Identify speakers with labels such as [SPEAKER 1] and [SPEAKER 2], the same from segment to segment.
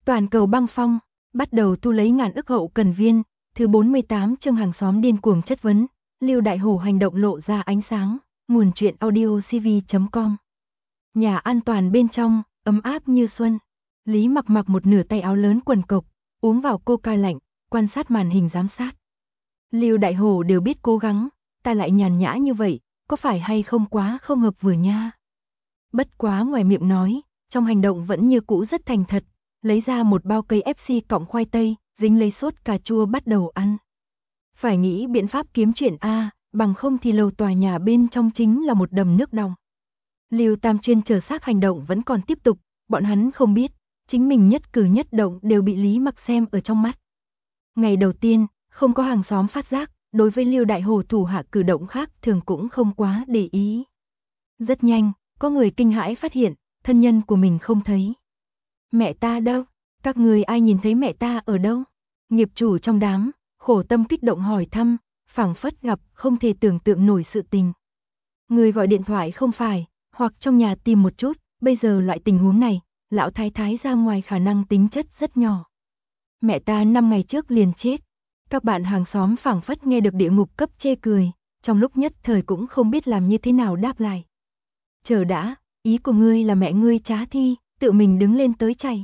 [SPEAKER 1] Toàn cầu băng phong, bắt đầu thu lấy ngàn ức hậu cần viên, thứ 48 chương hàng xóm điên cuồng chất vấn, Lưu Đại Hổ hành động lộ ra ánh sáng, nguồn truyện audiocv.com. Nhà an toàn bên trong, ấm áp như xuân. Lý Mặc mặc một nửa tay áo lớn quần cộc, uống vào coca lạnh, quan sát màn hình giám sát. Lưu Đại Hổ đều biết cố gắng, ta lại nhàn nhã như vậy, có phải hay không quá không hợp vừa nha. Bất quá ngoài miệng nói, trong hành động vẫn như cũ rất thành thật, lấy ra một bao cây FC cọng khoai tây, dính lấy sốt cà chua bắt đầu ăn. Phải nghĩ biện pháp kiếm chuyện a, bằng không thì lầu tòa nhà bên trong chính là một đầm nước đọng. Lưu Tam Chuyên chờ xác hành động vẫn còn tiếp tục, bọn hắn không biết, chính mình nhất cử nhất động đều bị Lý Mặc xem ở trong mắt. Ngày đầu tiên, không có hàng xóm phát giác, đối với Lưu Đại Hổ thủ hạ cử động khác thường cũng không quá để ý. Rất nhanh, có người kinh hãi phát hiện, thân nhân của mình không thấy. Mẹ ta đâu? Các người ai nhìn thấy mẹ ta ở đâu? Nghiệp chủ trong đám, khổ tâm kích động hỏi thăm, phảng phất gặp không thể tưởng tượng nổi sự tình. Người gọi điện thoại không phải, hoặc trong nhà tìm một chút, bây giờ loại tình huống này, lão thái thái ra ngoài khả năng tính chất rất nhỏ. Mẹ ta 5 ngày trước liền chết. Các bạn hàng xóm phảng phất nghe được địa ngục cấp chê cười, trong lúc nhất thời cũng không biết làm như thế nào đáp lại. Chờ đã, ý của ngươi là mẹ ngươi trá thi, tự mình đứng lên tới chạy.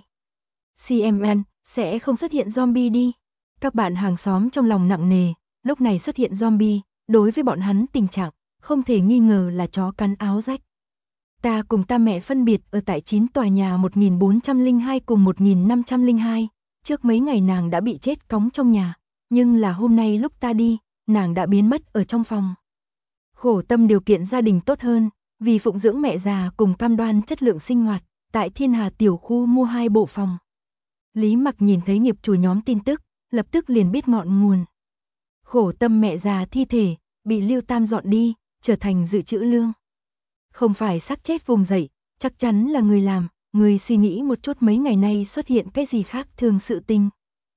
[SPEAKER 1] CMN, sẽ không xuất hiện zombie đi. Các bạn hàng xóm trong lòng nặng nề, lúc này xuất hiện zombie, đối với bọn hắn tình trạng, không thể nghi ngờ là chó cắn áo rách. Ta cùng ta mẹ phân biệt ở tại 9 tòa nhà 1402 cùng 1502, trước mấy ngày nàng đã bị chết cóng trong nhà, nhưng là hôm nay lúc ta đi, nàng đã biến mất ở trong phòng. Khổ tâm điều kiện gia đình tốt hơn, vì phụng dưỡng mẹ già cùng cam đoan chất lượng sinh hoạt, tại Thiên Hà tiểu khu mua 2 bộ phòng. Lý Mặc nhìn thấy nghiệp chủ nhóm tin tức, lập tức liền biết ngọn nguồn. Khổ tâm mẹ già thi thể, bị Lưu Tam dọn đi, trở thành dự trữ lương. Không phải xác chết vùng dậy, chắc chắn là người làm, người suy nghĩ một chút mấy ngày nay xuất hiện cái gì khác thường sự tình.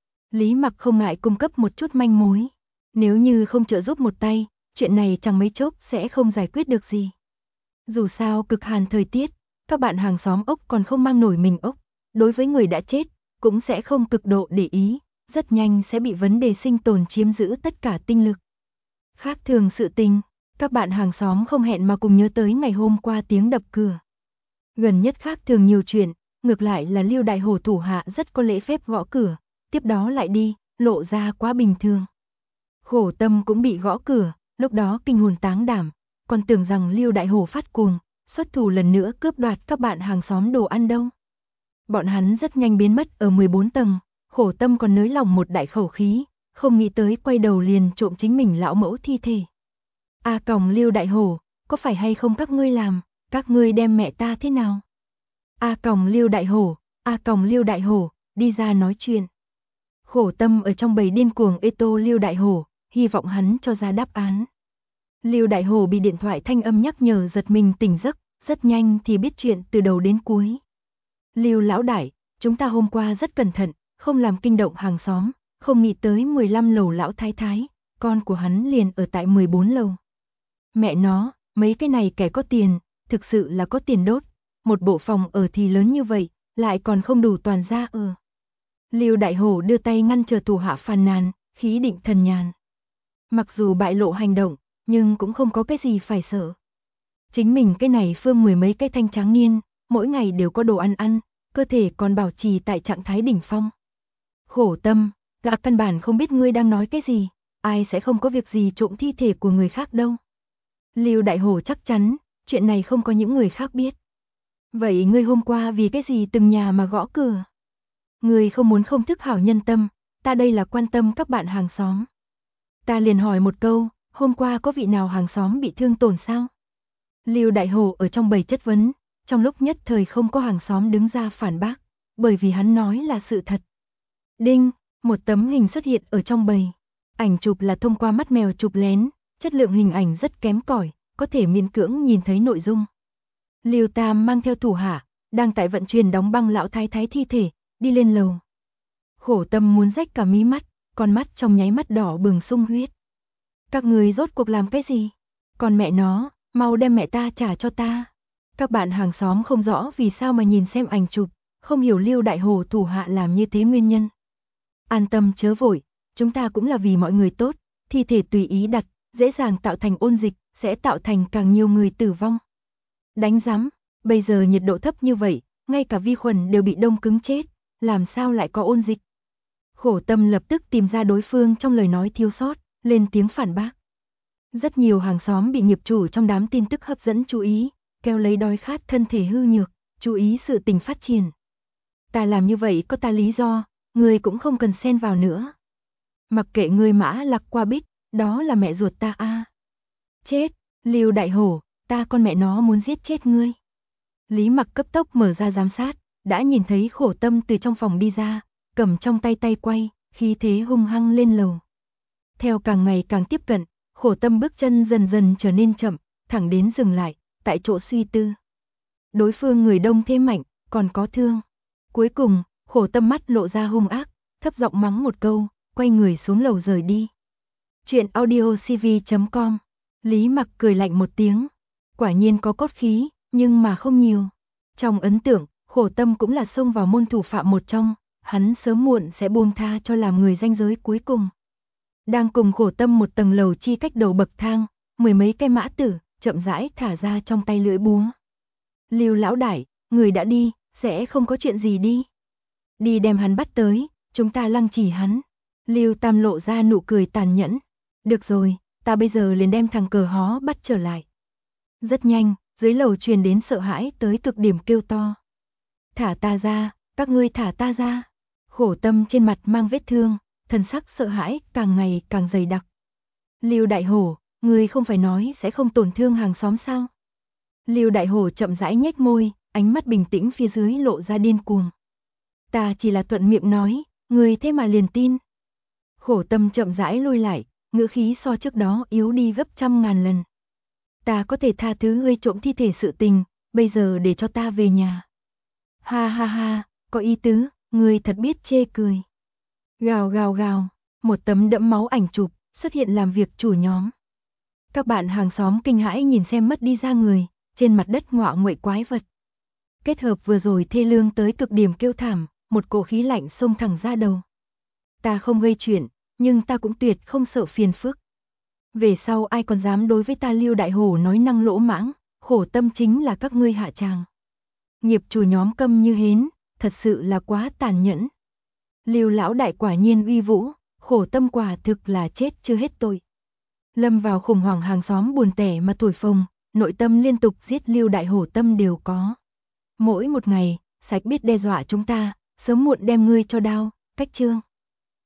[SPEAKER 1] Lý Mặc không ngại cung cấp một chút manh mối. Nếu như không trợ giúp một tay, chuyện này chẳng mấy chốc sẽ không giải quyết được gì. Dù sao cực hàn thời tiết, các bạn hàng xóm ốc còn không mang nổi mình ốc, đối với người đã chết, cũng sẽ không cực độ để ý, rất nhanh sẽ bị vấn đề sinh tồn chiếm giữ tất cả tinh lực. Khác thường sự tình, các bạn hàng xóm không hẹn mà cùng nhớ tới ngày hôm qua tiếng đập cửa. Gần nhất khác thường nhiều chuyện, ngược lại là Lưu Đại Hổ thủ hạ rất có lễ phép gõ cửa, tiếp đó lại đi, lộ ra quá bình thường. Khổ tâm cũng bị gõ cửa, lúc đó kinh hồn táng đảm, còn tưởng rằng Lưu Đại Hổ phát cuồng, xuất thủ lần nữa cướp đoạt các bạn hàng xóm đồ ăn đâu. Bọn hắn rất nhanh biến mất ở 14 tầng, khổ tâm còn nới lòng một đại khẩu khí, không nghĩ tới quay đầu liền trộm chính mình lão mẫu thi thể. A còng Lưu Đại Hổ, có phải hay không các ngươi làm, các ngươi đem mẹ ta thế nào? A còng Lưu Đại Hổ, A còng Lưu Đại Hổ, đi ra nói chuyện. Khổ tâm ở trong bầy điên cuồng ê tô Lưu Đại Hổ, hy vọng hắn cho ra đáp án. Lưu Đại Hổ bị điện thoại thanh âm nhắc nhở giật mình tỉnh giấc, rất nhanh thì biết chuyện từ đầu đến cuối. Lưu lão đại, chúng ta hôm qua rất cẩn thận, không làm kinh động hàng xóm, không nghĩ tới 15 lầu lão thái thái, con của hắn liền ở tại 14 lầu. Mẹ nó, mấy cái này kẻ có tiền, thực sự là có tiền đốt, một bộ phòng ở thì lớn như vậy, lại còn không đủ toàn gia ở. Lưu Đại Hổ đưa tay ngăn chờ thủ hạ phàn nàn, khí định thần nhàn. Mặc dù bại lộ hành động, nhưng cũng không có cái gì phải sợ. Chính mình cái này phương mười mấy cái thanh tráng niên, mỗi ngày đều có đồ ăn ăn, cơ thể còn bảo trì tại trạng thái đỉnh phong. Khổ tâm, gã căn bản không biết ngươi đang nói cái gì, ai sẽ không có việc gì trộm thi thể của người khác đâu. Lưu Đại Hổ chắc chắn, chuyện này không có những người khác biết. Vậy ngươi hôm qua vì cái gì từng nhà mà gõ cửa? Ngươi không muốn không thức hảo nhân tâm, ta đây là quan tâm các bạn hàng xóm. Ta liền hỏi một câu, hôm qua có vị nào hàng xóm bị thương tổn sao? Lưu Đại Hổ ở trong bầy chất vấn, trong lúc nhất thời không có hàng xóm đứng ra phản bác, bởi vì hắn nói là sự thật. Đinh, một tấm hình xuất hiện ở trong bầy. Ảnh chụp là thông qua mắt mèo chụp lén, chất lượng hình ảnh rất kém cỏi, có thể miễn cưỡng nhìn thấy nội dung. Lưu Tam mang theo thủ hạ, đang tại vận chuyển đóng băng lão thái thái thi thể, đi lên lầu. Khổ tâm muốn rách cả mí mắt, con mắt trong nháy mắt đỏ bừng sung huyết. Các người rốt cuộc làm cái gì? Còn mẹ nó, mau đem mẹ ta trả cho ta. Các bạn hàng xóm không rõ vì sao mà nhìn xem ảnh chụp, không hiểu Lưu Đại Hổ thủ hạ làm như thế nguyên nhân. An tâm chớ vội, chúng ta cũng là vì mọi người tốt, thi thể tùy ý đặt, dễ dàng tạo thành ôn dịch, sẽ tạo thành càng nhiều người tử vong. Đánh rắm, bây giờ nhiệt độ thấp như vậy, ngay cả vi khuẩn đều bị đông cứng chết, làm sao lại có ôn dịch? Khổ Tâm lập tức tìm ra đối phương trong lời nói thiếu sót, lên tiếng phản bác. Rất nhiều hàng xóm bị nghiệp chủ trong đám tin tức hấp dẫn chú ý, kêu lấy đói khát thân thể hư nhược, chú ý sự tình phát triển. Ta làm như vậy có ta lý do, người cũng không cần xen vào nữa. Mặc kệ người Mã Lạc qua bích, đó là mẹ ruột ta a. Chết, Lưu Đại Hổ, ta con mẹ nó muốn giết chết ngươi. Lý Mặc cấp tốc mở ra giám sát, đã nhìn thấy Khổ Tâm từ trong phòng đi ra, cầm trong tay tay quay, khí thế hung hăng lên lầu. Theo càng ngày càng tiếp cận, Khổ Tâm bước chân dần dần trở nên chậm, thẳng đến dừng lại, tại chỗ suy tư. Đối phương người đông thế mạnh, còn có thương. Cuối cùng, Khổ Tâm mắt lộ ra hung ác, thấp giọng mắng một câu, quay người xuống lầu rời đi. Chuyện audiocv.com. Lý Mặc cười lạnh một tiếng. Quả nhiên có cốt khí, nhưng mà không nhiều. Trong ấn tượng, Khổ Tâm cũng là xông vào môn thủ phạm một trong, hắn sớm muộn sẽ buông tha cho làm người ranh giới cuối cùng. Đang cùng Khổ Tâm một tầng lầu chi cách đầu bậc thang, mười mấy cây mã tử, chậm rãi thả ra trong tay lưỡi búa. Lưu lão đại, người đã đi, sẽ không có chuyện gì đi. Đi đem hắn bắt tới, chúng ta lăng trì hắn. Lưu Tam lộ ra nụ cười tàn nhẫn. Được rồi, ta bây giờ liền đem thằng cờ hó bắt trở lại. Rất nhanh, dưới lầu truyền đến sợ hãi tới cực điểm kêu to. Thả ta ra, các ngươi thả ta ra. Khổ Tâm trên mặt mang vết thương, thần sắc sợ hãi càng ngày càng dày đặc. Lưu Đại Hổ, ngươi không phải nói sẽ không tổn thương hàng xóm sao? Lưu Đại Hổ chậm rãi nhếch môi, ánh mắt bình tĩnh phía dưới lộ ra điên cuồng. Ta chỉ là thuận miệng nói, ngươi thế mà liền tin. Khổ Tâm chậm rãi lui lại, ngữ khí so trước đó yếu đi gấp trăm ngàn lần. Ta có thể tha thứ ngươi trộm thi thể sự tình, bây giờ để cho ta về nhà. Ha ha ha, có ý tứ, ngươi thật biết chê cười. Gào gào gào, một tấm đẫm máu ảnh chụp xuất hiện làm việc chủ nhóm. Các bạn hàng xóm kinh hãi nhìn xem mất đi ra người, trên mặt đất ngọa nguậy quái vật. Kết hợp vừa rồi thê lương tới cực điểm kêu thảm, một cổ khí lạnh xông thẳng ra đầu. Ta không gây chuyện, nhưng ta cũng tuyệt không sợ phiền phức. Về sau ai còn dám đối với ta Lưu Đại Hổ nói năng lỗ mãng, Khổ Tâm chính là các ngươi hạ tràng. Nghiệp chủ nhóm câm như hến, thật sự là quá tàn nhẫn. Lưu lão đại quả nhiên uy vũ, Khổ Tâm quả thực là chết chưa hết tội. Lâm vào khủng hoảng hàng xóm buồn tẻ mà thổi phồng, nội tâm liên tục giết Lưu Đại Hổ tâm đều có. Mỗi một ngày, sạch biết đe dọa chúng ta, sớm muộn đem ngươi cho đao, cách chương.